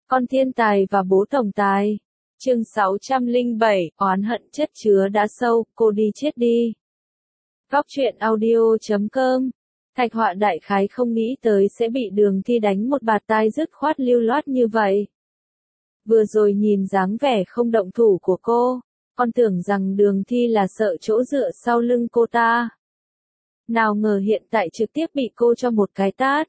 Con thiên tài và bố tổng tài. Chương 607, oán hận chất chứa đã sâu, cô đi chết đi. Góc truyện audio.com. Thạch Họa đại khái không nghĩ tới sẽ bị Đường Thi đánh một bạt tai dứt khoát lưu loát như vậy. Vừa rồi nhìn dáng vẻ không động thủ của cô, con tưởng rằng Đường Thi là sợ chỗ dựa sau lưng cô ta. Nào ngờ hiện tại trực tiếp bị cô cho một cái tát.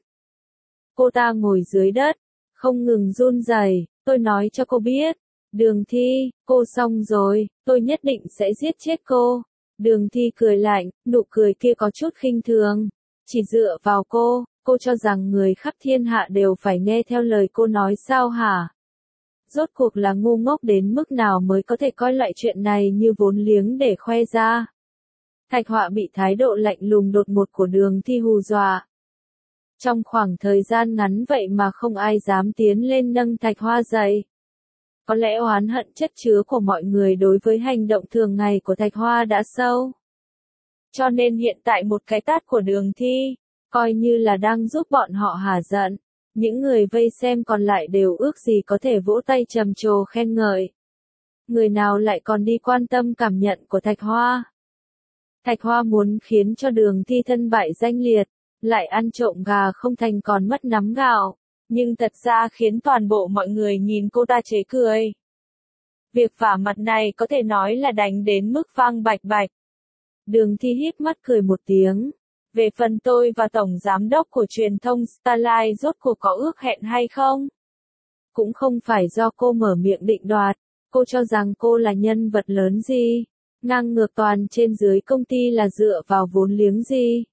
Cô ta ngồi dưới đất, không ngừng run rẩy. Tôi nói cho cô biết, Đường Thi, cô xong rồi, tôi nhất định sẽ giết chết cô. Đường Thi cười lạnh, nụ cười kia có chút khinh thường. Chỉ dựa vào cô cho rằng người khắp thiên hạ đều phải nghe theo lời cô nói sao hả? Rốt cuộc là ngu ngốc đến mức nào mới có thể coi loại chuyện này như vốn liếng để khoe ra. Thạch Họa bị thái độ lạnh lùng đột ngột của Đường Thi hù dọa. Trong khoảng thời gian ngắn vậy mà không ai dám tiến lên nâng Thạch Hoa dậy. Có lẽ oán hận chất chứa của mọi người đối với hành động thường ngày của Thạch Hoa đã sâu. Cho nên hiện tại một cái tát của Đường Thi, coi như là đang giúp bọn họ hả giận. Những người vây xem còn lại đều ước gì có thể vỗ tay trầm trồ khen ngợi. Người nào lại còn đi quan tâm cảm nhận của Thạch Hoa. Thạch Hoa muốn khiến cho Đường Thi thân bại danh liệt, lại ăn trộm gà không thành còn mất nắm gạo, nhưng thật ra khiến toàn bộ mọi người nhìn cô ta chế cười. Việc vả mặt này có thể nói là đánh đến mức vang bạch bạch. Đường Thi híp mắt cười một tiếng. Về phần tôi và Tổng Giám đốc của truyền thông Starlight rốt cuộc có ước hẹn hay không? Cũng không phải do cô mở miệng định đoạt, cô cho rằng cô là nhân vật lớn gì, ngang ngược toàn trên dưới công ty là dựa vào vốn liếng gì.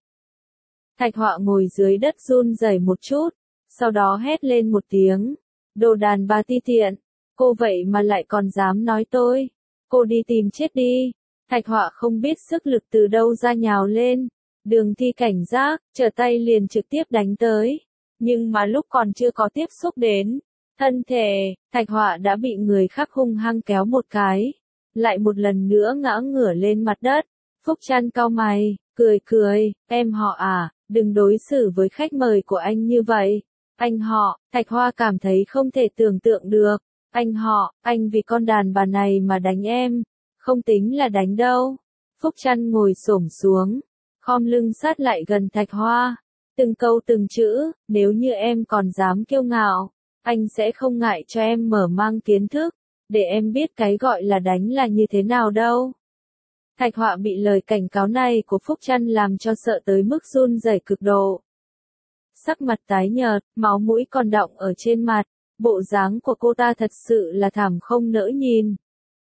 Thạch Họa ngồi dưới đất run rẩy một chút, sau đó hét lên một tiếng, đồ đàn bà ti tiện, cô vậy mà lại còn dám nói tôi, cô đi tìm chết đi. Thạch Họa không biết sức lực từ đâu ra nhào lên. Đường Thi cảnh giác, trở tay liền trực tiếp đánh tới. Nhưng mà lúc còn chưa có tiếp xúc đến thân thể, Thạch Họa đã bị người khác hung hăng kéo một cái. Lại một lần nữa ngã ngửa lên mặt đất. Phúc Trăn cau mày, cười, em họ à, đừng đối xử với khách mời của anh như vậy. Anh họ, Thạch Hoa cảm thấy không thể tưởng tượng được. Anh họ, anh vì con đàn bà này mà đánh em. Không tính là đánh đâu. Phúc Trăn ngồi xổm xuống, khom lưng sát lại gần Thạch Hoa. Từng câu từng chữ, nếu như em còn dám kiêu ngạo, anh sẽ không ngại cho em mở mang kiến thức, để em biết cái gọi là đánh là như thế nào đâu. Thạch Họa bị lời cảnh cáo này của Phúc Trăn làm cho sợ tới mức run rẩy cực độ. Sắc mặt tái nhợt, máu mũi còn đọng ở trên mặt, bộ dáng của cô ta thật sự là thảm không nỡ nhìn.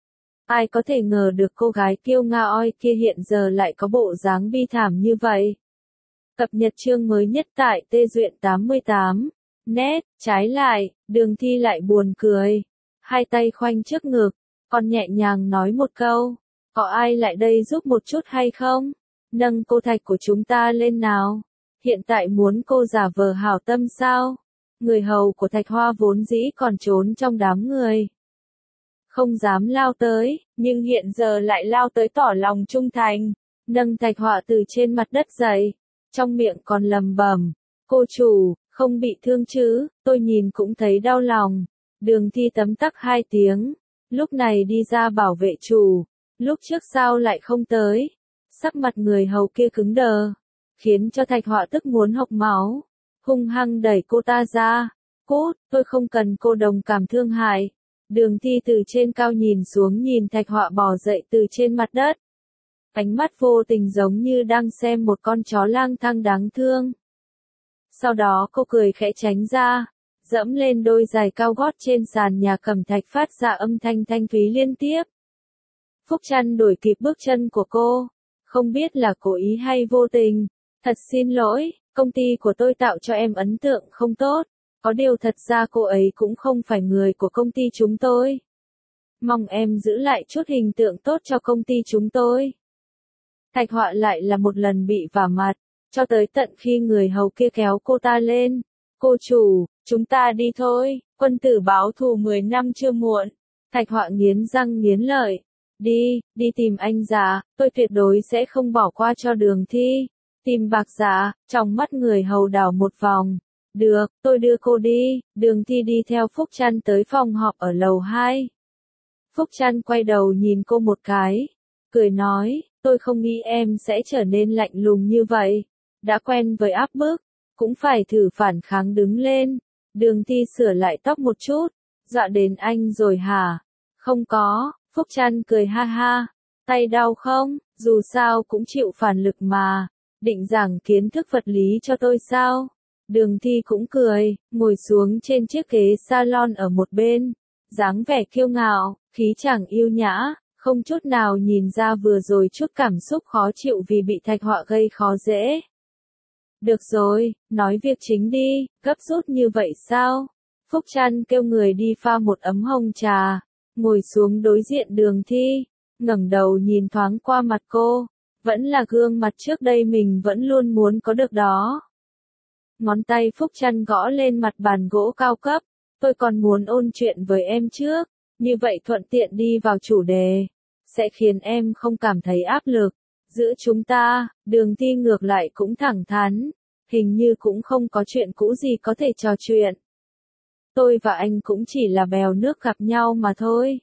Ai có thể ngờ được cô gái kiêu ngạo oi kia hiện giờ lại có bộ dáng bi thảm như vậy. Cập nhật chương mới nhất tại Tê Duyện 88. Net, trái lại, Đường Thi lại buồn cười. Hai tay khoanh trước ngực, còn nhẹ nhàng nói một câu. Có ai lại đây giúp một chút hay không? Nâng cô Thạch của chúng ta lên nào. Hiện tại muốn cô giả vờ hảo tâm sao? Người hầu của Thạch Hoa vốn dĩ còn trốn trong đám người. Không dám lao tới, nhưng hiện giờ lại lao tới tỏ lòng trung thành. Nâng Thạch Họa từ trên mặt đất dậy. Trong miệng còn lầm bầm. Cô chủ, không bị thương chứ, tôi nhìn cũng thấy đau lòng. Đường Thi tấm tắc hai tiếng. Lúc này đi ra bảo vệ chủ. Lúc trước sao lại không tới. Sắc mặt người hầu kia cứng đờ. Khiến cho Thạch Họa tức muốn hộc máu. Hung hăng đẩy cô ta ra. Cút, tôi không cần cô đồng cảm thương hại. Đường Thi từ trên cao nhìn xuống nhìn Thạch Họa bò dậy từ trên mặt đất. Ánh mắt vô tình giống như đang xem một con chó lang thang đáng thương. Sau đó cô cười khẽ tránh ra, dẫm lên đôi giày cao gót trên sàn nhà cẩm thạch phát ra âm thanh thanh thúy liên tiếp. Phúc Trăn đuổi kịp bước chân của cô, không biết là cố ý hay vô tình. Thật xin lỗi, công ty của tôi tạo cho em ấn tượng không tốt. Có điều thật ra cô ấy cũng không phải người của công ty chúng tôi. Mong em giữ lại chút hình tượng tốt cho công ty chúng tôi. Thạch Họa lại là một lần bị vả mặt, cho tới tận khi người hầu kia kéo cô ta lên. Cô chủ, chúng ta đi thôi, quân tử báo thù 10 năm chưa muộn. Thạch Họa nghiến răng nghiến lợi. Đi tìm anh già, tôi tuyệt đối sẽ không bỏ qua cho Đường Thi. Tìm bạc giả, trong mắt người hầu đảo một vòng. Được, tôi đưa cô đi. Đường Thi đi theo Phúc Trăn tới phòng họp ở lầu 2. Phúc Trăn quay đầu nhìn cô một cái, cười nói, tôi không nghĩ em sẽ trở nên lạnh lùng như vậy. Đã quen với áp bức, cũng phải thử phản kháng đứng lên. Đường Thi sửa lại tóc một chút, dọa đến anh rồi hả? Không có, Phúc Trăn cười ha ha, tay đau không, dù sao cũng chịu phản lực mà, định giảng kiến thức vật lý cho tôi sao? Đường Thi cũng cười, ngồi xuống trên chiếc ghế salon ở một bên, dáng vẻ kiêu ngạo, khí chàng yêu nhã, không chút nào nhìn ra vừa rồi chút cảm xúc khó chịu vì bị Thạch Họa gây khó dễ. Được rồi, nói việc chính đi, gấp rút như vậy sao? Phúc Trăn kêu người đi pha một ấm hồng trà, ngồi xuống đối diện Đường Thi, ngẩng đầu nhìn thoáng qua mặt cô, vẫn là gương mặt trước đây mình vẫn luôn muốn có được đó. Ngón tay Phúc Trăn gõ lên mặt bàn gỗ cao cấp, tôi còn muốn ôn chuyện với em trước, như vậy thuận tiện đi vào chủ đề, sẽ khiến em không cảm thấy áp lực. Giữa chúng ta, Đường Thi ngược lại cũng thẳng thắn, hình như cũng không có chuyện cũ gì có thể trò chuyện. Tôi và anh cũng chỉ là bèo nước gặp nhau mà thôi.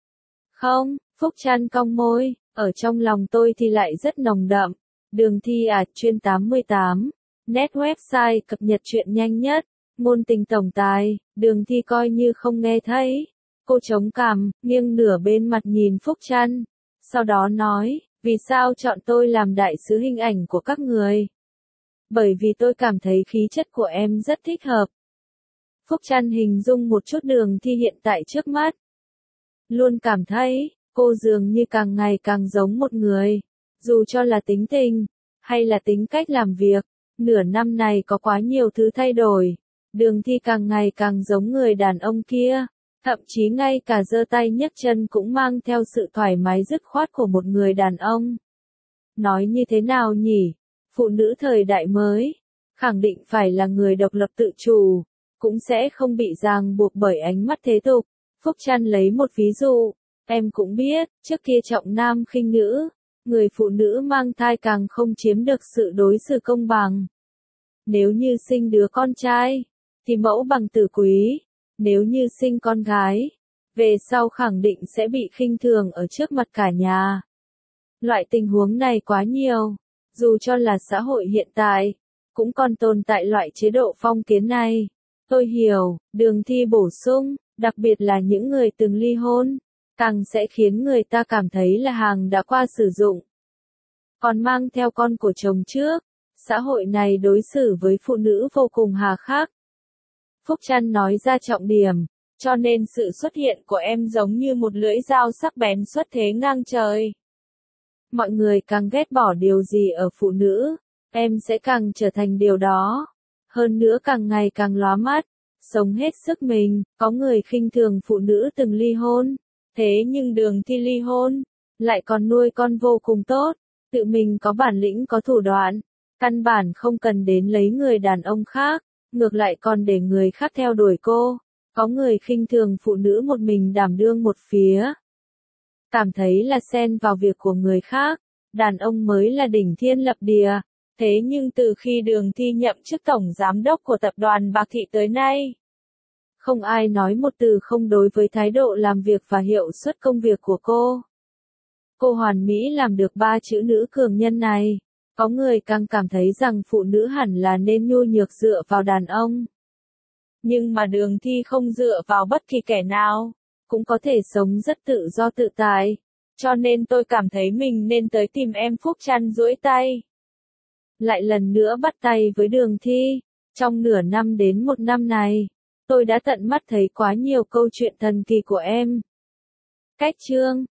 Không, Phúc Trăn cong môi, ở trong lòng tôi thì lại rất nồng đậm. Đường Thi à, chuyên 88, net website cập nhật chuyện nhanh nhất, ngôn tình tổng tài. Đường Thi coi như không nghe thấy. Cô chống cằm, nghiêng nửa bên mặt nhìn Phúc Trăn, sau đó nói, vì sao chọn tôi làm đại sứ hình ảnh của các người? Bởi vì tôi cảm thấy khí chất của em rất thích hợp. Phúc Trăn hình dung một chút Đường Thi hiện tại trước mắt. Luôn cảm thấy, cô dường như càng ngày càng giống một người. Dù cho là tính tình, hay là tính cách làm việc, nửa năm này có quá nhiều thứ thay đổi. Đường Thi càng ngày càng giống người đàn ông kia. Thậm chí ngay cả giơ tay nhấc chân cũng mang theo sự thoải mái dứt khoát của một người đàn ông. Nói như thế nào nhỉ? Phụ nữ thời đại mới, khẳng định phải là người độc lập tự chủ, cũng sẽ không bị ràng buộc bởi ánh mắt thế tục. Phúc Trăn lấy một ví dụ, em cũng biết, trước kia trọng nam khinh nữ, người phụ nữ mang thai càng không chiếm được sự đối xử công bằng. Nếu như sinh đứa con trai, thì mẫu bằng tử quý. Nếu như sinh con gái, về sau khẳng định sẽ bị khinh thường ở trước mặt cả nhà. Loại tình huống này quá nhiều, dù cho là xã hội hiện tại, cũng còn tồn tại loại chế độ phong kiến này. Tôi hiểu, Đường Thi bổ sung, đặc biệt là những người từng ly hôn, càng sẽ khiến người ta cảm thấy là hàng đã qua sử dụng. Còn mang theo con của chồng trước, xã hội này đối xử với phụ nữ vô cùng hà khắc. Phúc Trăn nói ra trọng điểm, cho nên sự xuất hiện của em giống như một lưỡi dao sắc bén xuất thế ngang trời. Mọi người càng ghét bỏ điều gì ở phụ nữ, em sẽ càng trở thành điều đó. Hơn nữa càng ngày càng lóa mắt, sống hết sức mình. Có người khinh thường phụ nữ từng ly hôn, thế nhưng Đường Thi ly hôn, lại còn nuôi con vô cùng tốt, tự mình có bản lĩnh có thủ đoạn, căn bản không cần đến lấy người đàn ông khác. Ngược lại còn để người khác theo đuổi cô. Có người khinh thường phụ nữ một mình đảm đương một phía. Cảm thấy là xen vào việc của người khác, đàn ông mới là đỉnh thiên lập địa. Thế nhưng từ khi Đường Thi nhậm chức tổng giám đốc của tập đoàn Bạc Thị tới nay, không ai nói một từ không đối với thái độ làm việc và hiệu suất công việc của cô. Cô hoàn mỹ làm được 3 chữ nữ cường nhân này. Có người càng cảm thấy rằng phụ nữ hẳn là nên nhu nhược dựa vào đàn ông. Nhưng mà Đường Thi không dựa vào bất kỳ kẻ nào, cũng có thể sống rất tự do tự tại. Cho nên tôi cảm thấy mình nên tới tìm em Phúc Trăn duỗi tay. Lại lần nữa bắt tay với Đường Thi. Trong nửa năm đến 1 năm này, tôi đã tận mắt thấy quá nhiều câu chuyện thần kỳ của em. Cách chương